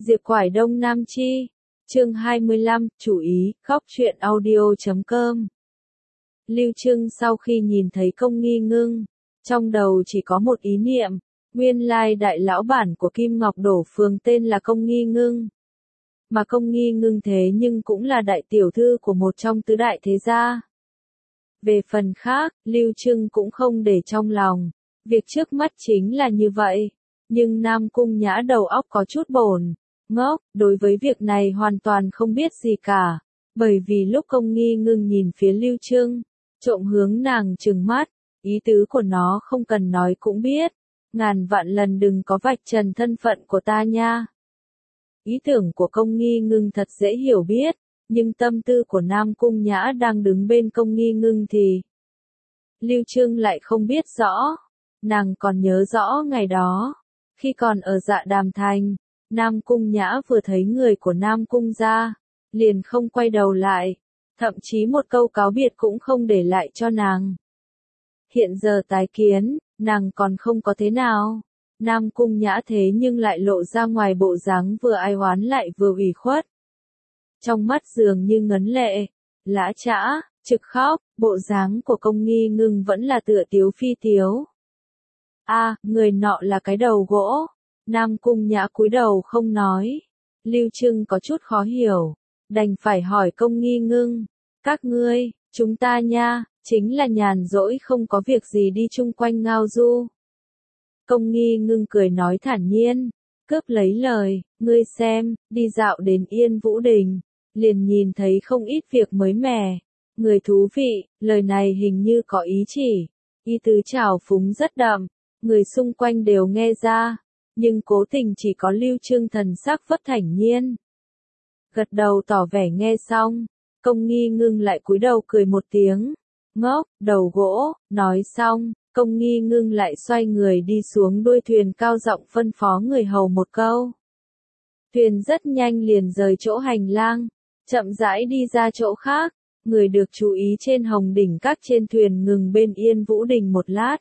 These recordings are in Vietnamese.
Diệp Quải Đông Nam Chi. Chương 25, chú ý, khóc truyện audio.com. Lưu Trưng sau khi nhìn thấy Công Nghi Ngưng, trong đầu chỉ có một ý niệm, nguyên lai đại lão bản của Kim Ngọc Đổ Phường tên là Công Nghi Ngưng. Mà Công Nghi Ngưng thế nhưng cũng là đại tiểu thư của một trong tứ đại thế gia. Về phần khác, Lưu Trưng cũng không để trong lòng, việc trước mắt chính là như vậy, nhưng Nam Cung Nhã đầu óc có chút bồn, ngốc, đối với việc này hoàn toàn không biết gì cả, bởi vì lúc Công Nghi Ngưng nhìn phía Lưu Trưng, trộm hướng nàng trừng mắt, ý tứ của nó không cần nói cũng biết, ngàn vạn lần đừng có vạch trần thân phận của ta nha. Ý tưởng của Công Nghi Ngưng thật dễ hiểu biết, nhưng tâm tư của Nam Cung Nhã đang đứng bên Công Nghi Ngưng thì Lưu Trưng lại không biết rõ. Nàng còn nhớ rõ ngày đó, khi còn ở Dạ Đàm Thành, Nam Cung Nhã vừa thấy người của Nam Cung gia, liền không quay đầu lại, thậm chí một câu cáo biệt cũng không để lại cho nàng. Hiện giờ tái kiến, nàng còn không có thế nào. Nam Cung Nhã thế nhưng lại lộ ra ngoài bộ dáng vừa ai oán lại vừa ủy khuất. Trong mắt dường như ngấn lệ, lã chã, trực khóc, bộ dáng của Công Nghi Ngưng vẫn là tựa tiếu phi tiếu. Người nọ là cái đầu gỗ. Nam Cung Nhã cúi đầu không nói. Lưu Trưng có chút khó hiểu, đành phải hỏi Công Nghi Ngưng, các ngươi, chúng ta nha, chính là nhàn rỗi không có việc gì đi chung quanh ngao du. Công Nghi Ngưng cười nói thản nhiên, cướp lấy lời, ngươi xem, đi dạo đến Yên Vũ Đình, liền nhìn thấy không ít việc mới mẻ, người thú vị, lời này hình như có ý chỉ, ý tứ trào phúng rất đậm, người xung quanh đều nghe ra, nhưng cố tình chỉ có Lưu Trưng thần sắc vất thản nhiên. Gật đầu tỏ vẻ nghe xong, Công Nghi Ngưng lại cúi đầu cười một tiếng, ngốc, đầu gỗ, nói xong. Công Nghi Ngưng lại xoay người đi xuống đuôi thuyền cao giọng phân phó người hầu một câu. Thuyền rất nhanh liền rời chỗ hành lang, chậm rãi đi ra chỗ khác, người được chú ý trên Hồng Đỉnh Các trên thuyền ngừng bên Yên Vũ Đình một lát.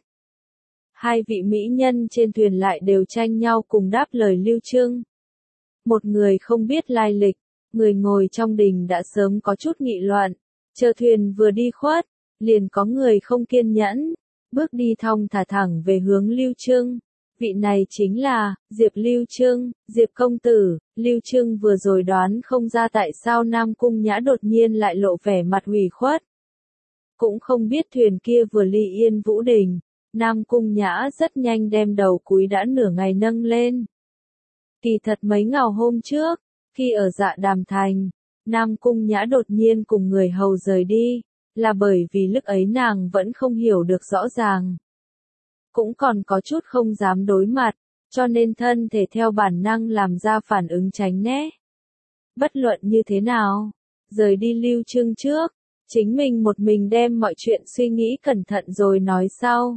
Hai vị mỹ nhân trên thuyền lại đều tranh nhau cùng đáp lời Lưu Trưng. Một người không biết lai lịch, người ngồi trong đình đã sớm có chút nghị luận, chờ thuyền vừa đi khuất, liền có người không kiên nhẫn. Bước đi thong thả thẳng về hướng Lưu Trưng. Vị này chính là Diệp Lưu Trưng, Diệp công tử. Lưu Trưng vừa rồi đoán không ra tại sao Nam Cung Nhã đột nhiên lại lộ vẻ mặt ủy khuất. Cũng không biết thuyền kia vừa ly Yên Vũ Đình, Nam Cung Nhã rất nhanh đem đầu cúi đã nửa ngày nâng lên. Kỳ thật mấy ngào hôm trước, khi ở Dạ Đàm Thành, Nam Cung Nhã đột nhiên cùng người hầu rời đi. Là bởi vì lúc ấy nàng vẫn không hiểu được rõ ràng. Cũng còn có chút không dám đối mặt, cho nên thân thể theo bản năng làm ra phản ứng tránh né. Bất luận như thế nào, rời đi Lưu Trưng trước, chính mình một mình đem mọi chuyện suy nghĩ cẩn thận rồi nói sau.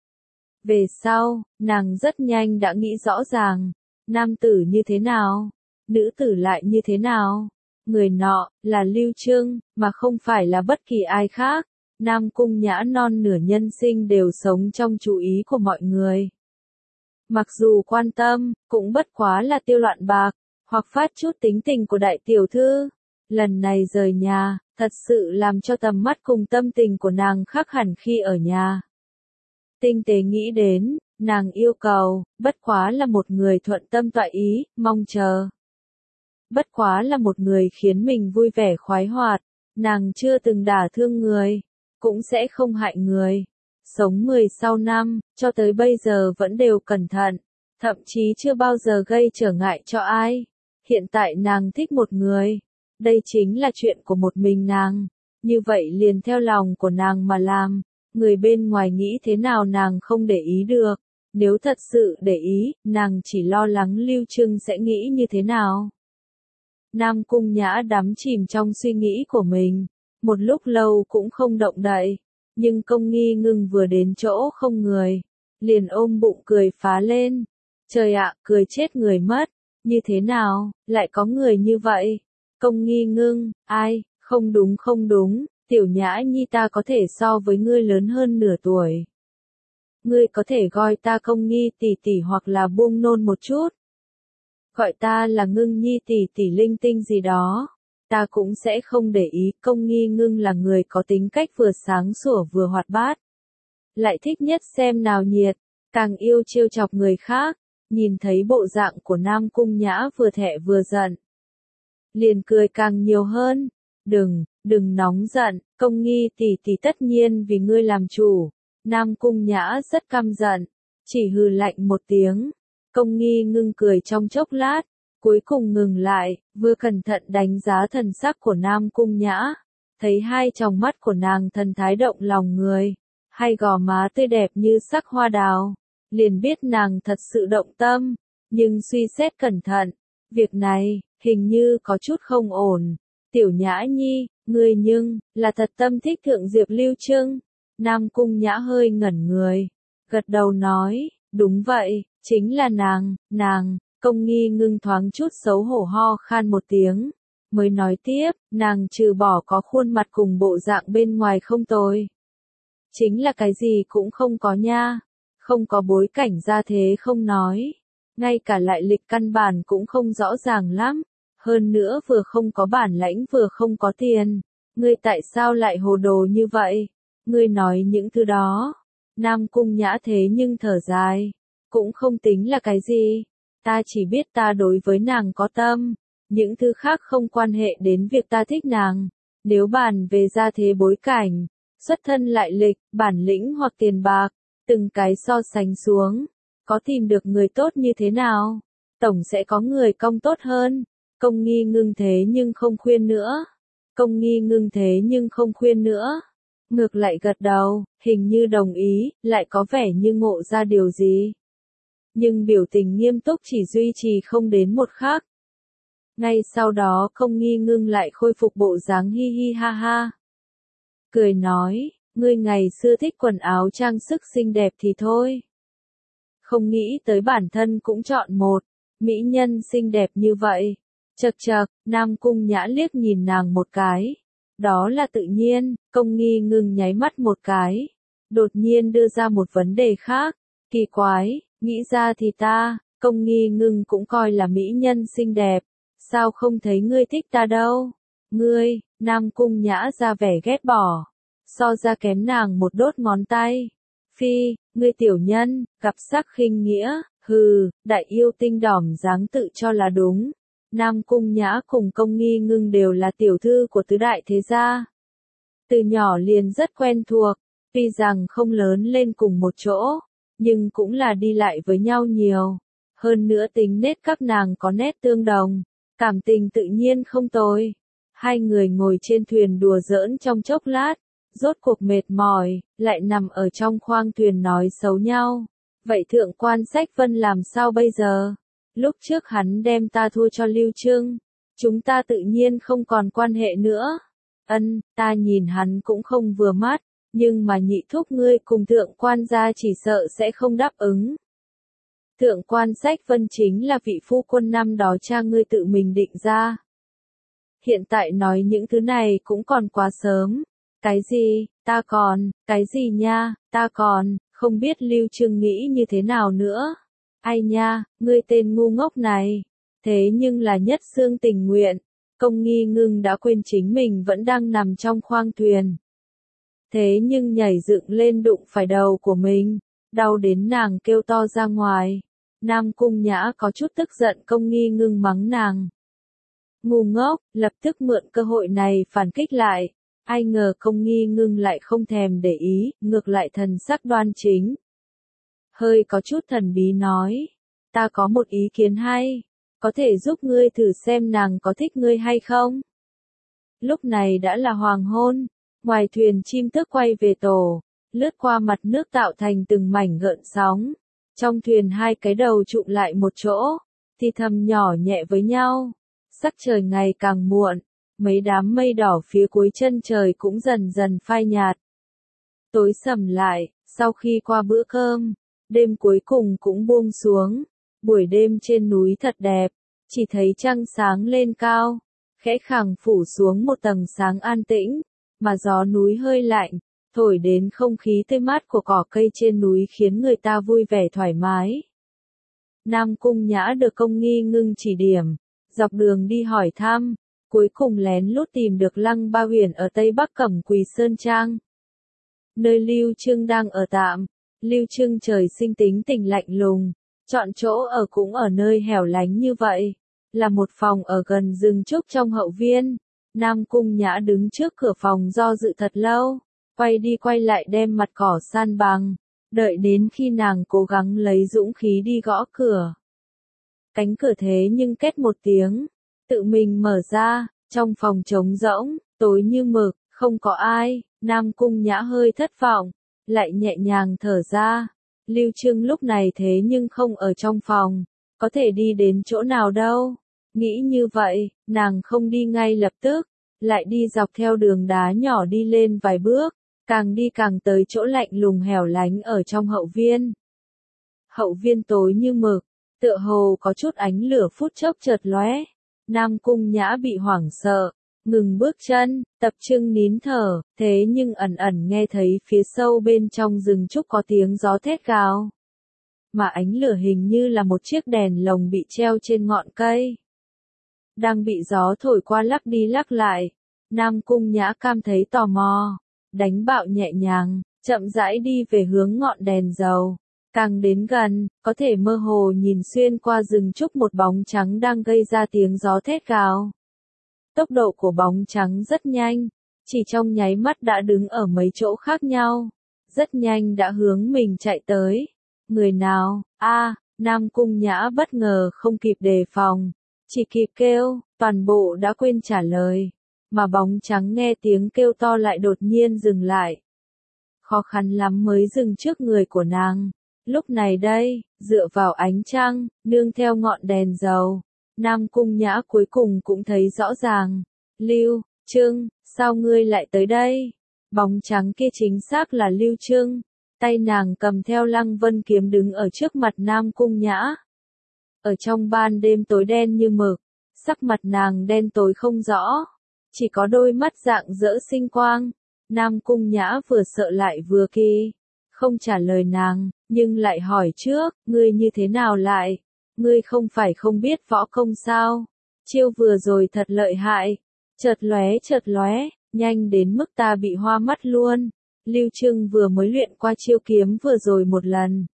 Về sau, nàng rất nhanh đã nghĩ rõ ràng, nam tử như thế nào, nữ tử lại như thế nào. Người nọ, là Lưu Trưng, mà không phải là bất kỳ ai khác. Nam Cung Nhã non nửa nhân sinh đều sống trong chú ý của mọi người. Mặc dù quan tâm, cũng bất quá là tiêu loạn bạc, hoặc phát chút tính tình của đại tiểu thư. Lần này rời nhà, thật sự làm cho tầm mắt cùng tâm tình của nàng khác hẳn khi ở nhà. Tinh tế nghĩ đến, nàng yêu cầu, bất quá là một người thuận tâm tọa ý, mong chờ. Bất quá là một người khiến mình vui vẻ khoái hoạt, nàng chưa từng đả thương người, cũng sẽ không hại người. Sống 16 năm, cho tới bây giờ vẫn đều cẩn thận, thậm chí chưa bao giờ gây trở ngại cho ai. Hiện tại nàng thích một người, đây chính là chuyện của một mình nàng, như vậy liền theo lòng của nàng mà làm, người bên ngoài nghĩ thế nào nàng không để ý được, nếu thật sự để ý, nàng chỉ lo lắng Lưu Trưng sẽ nghĩ như thế nào. Nam Cung Nhã đắm chìm trong suy nghĩ của mình, một lúc lâu cũng không động đậy, nhưng Công Nghi Ngưng vừa đến chỗ không người, liền ôm bụng cười phá lên. Trời ạ, cười chết người mất, như thế nào, lại có người như vậy? Công Nghi Ngưng, ai, không đúng, Tiểu Nhã nhi ta có thể so với ngươi lớn hơn nửa tuổi. Ngươi có thể gọi ta Công Nghi tỷ tỷ hoặc là buông nôn một chút. Gọi ta là Ngưng Nhi tỷ tỷ linh tinh gì đó. Ta cũng sẽ không để ý. Công Nghi Ngưng là người có tính cách vừa sáng sủa vừa hoạt bát. Lại thích nhất xem náo nhiệt, càng yêu trêu chọc người khác. Nhìn thấy bộ dạng của Nam Cung Nhã vừa thẹn vừa giận, liền cười càng nhiều hơn. Đừng nóng giận, Công Nghi tỷ tỷ tất nhiên vì ngươi làm chủ. Nam Cung Nhã rất căm giận, chỉ hừ lạnh một tiếng. Công Nghi Ngưng cười trong chốc lát, cuối cùng ngừng lại, vừa cẩn thận đánh giá thần sắc của Nam Cung Nhã, thấy hai tròng mắt của nàng thần thái động lòng người, hai gò má tươi đẹp như sắc hoa đào, liền biết nàng thật sự động tâm, nhưng suy xét cẩn thận, việc này, hình như có chút không ổn. Tiểu Nhã Nhi, ngươi nhưng, là thật tâm thích thượng Diệp Lưu Trưng. Nam Cung Nhã hơi ngẩn người, gật đầu nói, đúng vậy, chính là nàng. Công Nghi Ngưng thoáng chút xấu hổ ho khan một tiếng, mới nói tiếp, nàng trừ bỏ có khuôn mặt cùng bộ dạng bên ngoài không tồi. Chính là cái gì cũng không có nha, không có bối cảnh gia thế không nói, ngay cả lại lịch căn bản cũng không rõ ràng lắm, hơn nữa vừa không có bản lãnh vừa không có tiền, ngươi tại sao lại hồ đồ như vậy, ngươi nói những thứ đó. Nam Cung Nhã thế nhưng thở dài, cũng không tính là cái gì. Ta chỉ biết ta đối với nàng có tâm, những thứ khác không quan hệ đến việc ta thích nàng. Nếu bàn về gia thế bối cảnh, xuất thân lại lịch, bản lĩnh hoặc tiền bạc, từng cái so sánh xuống, có tìm được người tốt như thế nào, tổng sẽ có người cong tốt hơn. Công Nghi Ngưng thế nhưng không khuyên nữa. Ngược lại gật đầu, hình như đồng ý, lại có vẻ như ngộ ra điều gì. Nhưng biểu tình nghiêm túc chỉ duy trì không đến một khắc. Ngay sau đó Công Nghi Ngưng lại khôi phục bộ dáng hi hi ha ha. Cười nói, ngươi ngày xưa thích quần áo trang sức xinh đẹp thì thôi. Không nghĩ tới bản thân cũng chọn một mỹ nhân xinh đẹp như vậy. Chậc chậc, Nam Cung Nhã liếc nhìn nàng một cái. Đó là tự nhiên. Công Nghi Ngưng nháy mắt một cái, đột nhiên đưa ra một vấn đề khác. Kỳ quái, nghĩ ra thì ta, Công Nghi Ngưng cũng coi là mỹ nhân xinh đẹp, sao không thấy ngươi thích ta đâu? Ngươi, Nam Cung Nhã ra vẻ ghét bỏ, so ra kém nàng một đốt ngón tay. Phi, ngươi tiểu nhân, gặp sắc khinh nghĩa, hừ, đại yêu tinh đỏm dáng tự cho là đúng. Nam Cung Nhã cùng Công Nghi Ngưng đều là tiểu thư của tứ đại thế gia. Từ nhỏ liền rất quen thuộc, tuy rằng không lớn lên cùng một chỗ, nhưng cũng là đi lại với nhau nhiều. Hơn nữa tính nết các nàng có nét tương đồng, cảm tình tự nhiên không tồi. Hai người ngồi trên thuyền đùa giỡn trong chốc lát, rốt cuộc mệt mỏi, lại nằm ở trong khoang thuyền nói xấu nhau. Vậy Thượng Quan Sách Vân làm sao bây giờ? Lúc trước hắn đem ta thua cho Lưu Trưng, chúng ta tự nhiên không còn quan hệ nữa. Ta nhìn hắn cũng không vừa mắt, nhưng mà nhị thúc ngươi cùng Thượng Quan gia chỉ sợ sẽ không đáp ứng. Thượng Quan Sách Vân chính là vị phu quân năm đó cha ngươi tự mình định ra. Hiện tại nói những thứ này cũng còn quá sớm. Cái gì, cái gì nha, không biết Lưu Trưng nghĩ như thế nào nữa. Ai nha, ngươi tên ngu ngốc này, thế nhưng là nhất xương tình nguyện. Công Nghi Ngưng đã quên chính mình vẫn đang nằm trong khoang thuyền. Thế nhưng nhảy dựng lên đụng phải đầu của mình, đau đến nàng kêu to ra ngoài. Nam Cung Nhã có chút tức giận Công Nghi Ngưng mắng nàng. Ngu ngốc, lập tức mượn cơ hội này phản kích lại. Ai ngờ Công Nghi Ngưng lại không thèm để ý, ngược lại thần sắc đoan chính. Hơi có chút thần bí nói, ta có một ý kiến hay, có thể giúp ngươi thử xem nàng có thích ngươi hay không. Lúc này đã là hoàng hôn, ngoài thuyền chim tước quay về tổ, lướt qua mặt nước tạo thành từng mảnh gợn sóng. Trong thuyền hai cái đầu chụm lại một chỗ, thì thầm nhỏ nhẹ với nhau. Sắc trời ngày càng muộn, mấy đám mây đỏ phía cuối chân trời cũng dần dần phai nhạt. Tối sầm lại, sau khi qua bữa cơm, đêm cuối cùng cũng buông xuống. Buổi đêm trên núi thật đẹp, chỉ thấy trăng sáng lên cao, khẽ khàng phủ xuống một tầng sáng an tĩnh, mà gió núi hơi lạnh, thổi đến không khí tươi mát của cỏ cây trên núi khiến người ta vui vẻ thoải mái. Nam Cung Nhã được Công Nghi Ngưng chỉ điểm, dọc đường đi hỏi thăm, cuối cùng lén lút tìm được Lăng Ba Huyền ở Tây Bắc Cẩm Quỳ Sơn Trang. Nơi Lưu Trương đang ở tạm, Lưu Trương trời sinh tính tình lạnh lùng, chọn chỗ ở cũng ở nơi hẻo lánh như vậy, là một phòng ở gần rừng trúc trong hậu viên. Nam Cung Nhã đứng trước cửa phòng do dự thật lâu, quay đi quay lại đem mặt cỏ san bằng, đợi đến khi nàng cố gắng lấy dũng khí đi gõ cửa. Cánh cửa thế nhưng két một tiếng, tự mình mở ra, trong phòng trống rỗng, tối như mực, không có ai. Nam Cung Nhã hơi thất vọng, lại nhẹ nhàng thở ra. Lưu Trương lúc này thế nhưng không ở trong phòng, có thể đi đến chỗ nào đâu. Nghĩ như vậy, nàng không đi ngay lập tức, lại đi dọc theo đường đá nhỏ đi lên vài bước, càng đi càng tới chỗ lạnh lùng hẻo lánh ở trong hậu viên. Hậu viên tối như mực, tựa hồ có chút ánh lửa phút chốc chợt lóe. Nam Cung Nhã bị hoảng sợ, ngừng bước chân, tập trung nín thở, thế nhưng ẩn ẩn nghe thấy phía sâu bên trong rừng trúc có tiếng gió thét gào. Mà ánh lửa hình như là một chiếc đèn lồng bị treo trên ngọn cây, đang bị gió thổi qua lắc đi lắc lại. Nam Cung Nhã cảm thấy tò mò, đánh bạo nhẹ nhàng, chậm rãi đi về hướng ngọn đèn dầu. Càng đến gần, có thể mơ hồ nhìn xuyên qua rừng trúc một bóng trắng đang gây ra tiếng gió thét gào. Tốc độ của bóng trắng rất nhanh, chỉ trong nháy mắt đã đứng ở mấy chỗ khác nhau, rất nhanh đã hướng mình chạy tới. Người nào? Nam Cung Nhã bất ngờ không kịp đề phòng, chỉ kịp kêu, toàn bộ đã quên trả lời, mà bóng trắng nghe tiếng kêu to lại đột nhiên dừng lại. Khó khăn lắm mới dừng trước người của nàng. Lúc này đây, dựa vào ánh trăng, nương theo ngọn đèn dầu, Nam Cung Nhã cuối cùng cũng thấy rõ ràng. Lưu Trương, sao ngươi lại tới đây? Bóng trắng kia chính xác là Lưu Trương. Tay nàng cầm theo Lăng Vân kiếm đứng ở trước mặt Nam Cung Nhã. Ở trong ban đêm tối đen như mực, sắc mặt nàng đen tối không rõ, chỉ có đôi mắt rạng rỡ sinh quang. Nam Cung Nhã vừa sợ lại vừa kỳ, không trả lời nàng, nhưng lại hỏi trước, ngươi như thế nào lại? Ngươi không phải không biết võ công sao? Chiêu vừa rồi thật lợi hại, chợt lóe, nhanh đến mức ta bị hoa mắt luôn. Lưu Trương vừa mới luyện qua chiêu kiếm vừa rồi một lần,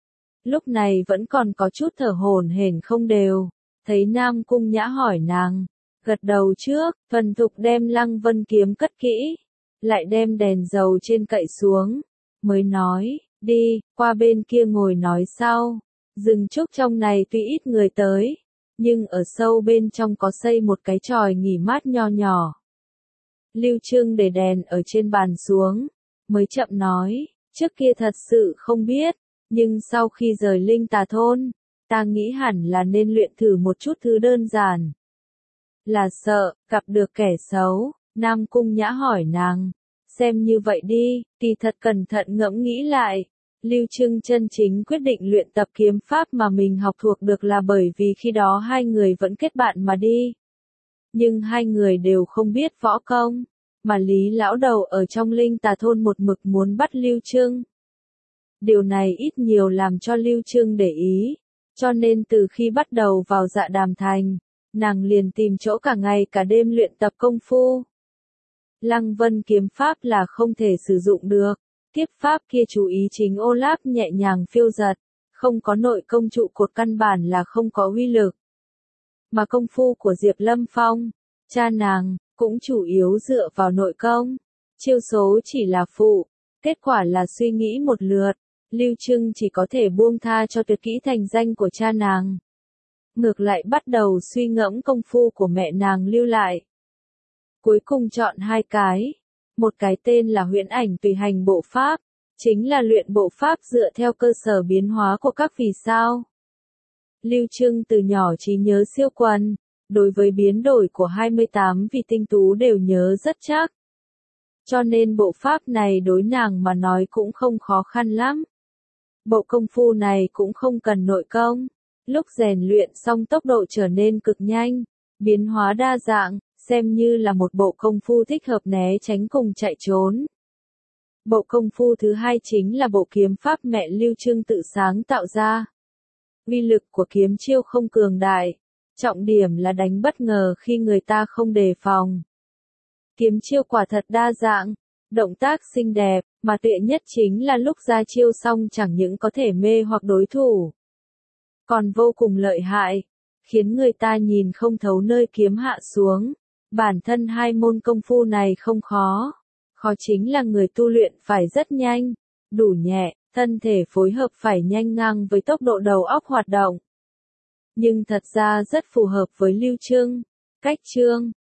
lúc này vẫn còn có chút thở hổn hển không đều. Thấy Nam Cung Nhã hỏi nàng, gật đầu trước, thuần thục đem Lăng Vân kiếm cất kỹ, lại đem đèn dầu trên cậy xuống, mới nói, đi, qua bên kia ngồi nói sau. Rừng trúc trong này tuy ít người tới, nhưng ở sâu bên trong có xây một cái chòi nghỉ mát nho nhỏ. Lưu Trương để đèn ở trên bàn xuống, mới chậm nói, trước kia thật sự không biết, nhưng sau khi rời Linh Tà thôn, ta nghĩ hẳn là nên luyện thử một chút thứ đơn giản. Là sợ, gặp được kẻ xấu. Nam Cung Nhã hỏi nàng, xem như vậy đi, kỳ thật cẩn thận ngẫm nghĩ lại. Lưu Trương chân chính quyết định luyện tập kiếm pháp mà mình học thuộc được là bởi vì khi đó hai người vẫn kết bạn mà đi. Nhưng hai người đều không biết võ công, mà Lý lão đầu ở trong Linh Tà thôn một mực muốn bắt Lưu Trương. Điều này ít nhiều làm cho Lưu Trương để ý, cho nên từ khi bắt đầu vào Dạ Đàm Thành, nàng liền tìm chỗ cả ngày cả đêm luyện tập công phu. Lăng Vân kiếm pháp là không thể sử dụng được, tiếp pháp kia chú ý chính ô láp nhẹ nhàng phiêu giật, không có nội công trụ cột căn bản là không có uy lực. Mà công phu của Diệp Lâm Phong, cha nàng, cũng chủ yếu dựa vào nội công, chiêu số chỉ là phụ, kết quả là suy nghĩ một lượt, Lưu Trương chỉ có thể buông tha cho tuyệt kỹ thành danh của cha nàng. Ngược lại bắt đầu suy ngẫm công phu của mẹ nàng lưu lại. Cuối cùng chọn hai cái, một cái tên là Huyễn Ảnh Tùy Hành Bộ Pháp, chính là luyện bộ pháp dựa theo cơ sở biến hóa của các vì sao. Lưu Trương từ nhỏ trí nhớ siêu quần, đối với biến đổi của 28 vị tinh tú đều nhớ rất chắc. Cho nên bộ pháp này đối nàng mà nói cũng không khó khăn lắm. Bộ công phu này cũng không cần nội công, lúc rèn luyện xong tốc độ trở nên cực nhanh, biến hóa đa dạng, xem như là một bộ công phu thích hợp né tránh cùng chạy trốn. Bộ công phu thứ hai chính là bộ kiếm pháp mẹ Lưu Trương tự sáng tạo ra. Uy lực của kiếm chiêu không cường đại, trọng điểm là đánh bất ngờ khi người ta không đề phòng. Kiếm chiêu quả thật đa dạng, động tác xinh đẹp, mà tuyệt nhất chính là lúc ra chiêu xong chẳng những có thể mê hoặc đối thủ, còn vô cùng lợi hại, khiến người ta nhìn không thấu nơi kiếm hạ xuống. Bản thân hai môn công phu này không khó, khó chính là người tu luyện phải rất nhanh, đủ nhẹ, thân thể phối hợp phải nhanh ngang với tốc độ đầu óc hoạt động. Nhưng thật ra rất phù hợp với Lưu Trưng, Cách Trương.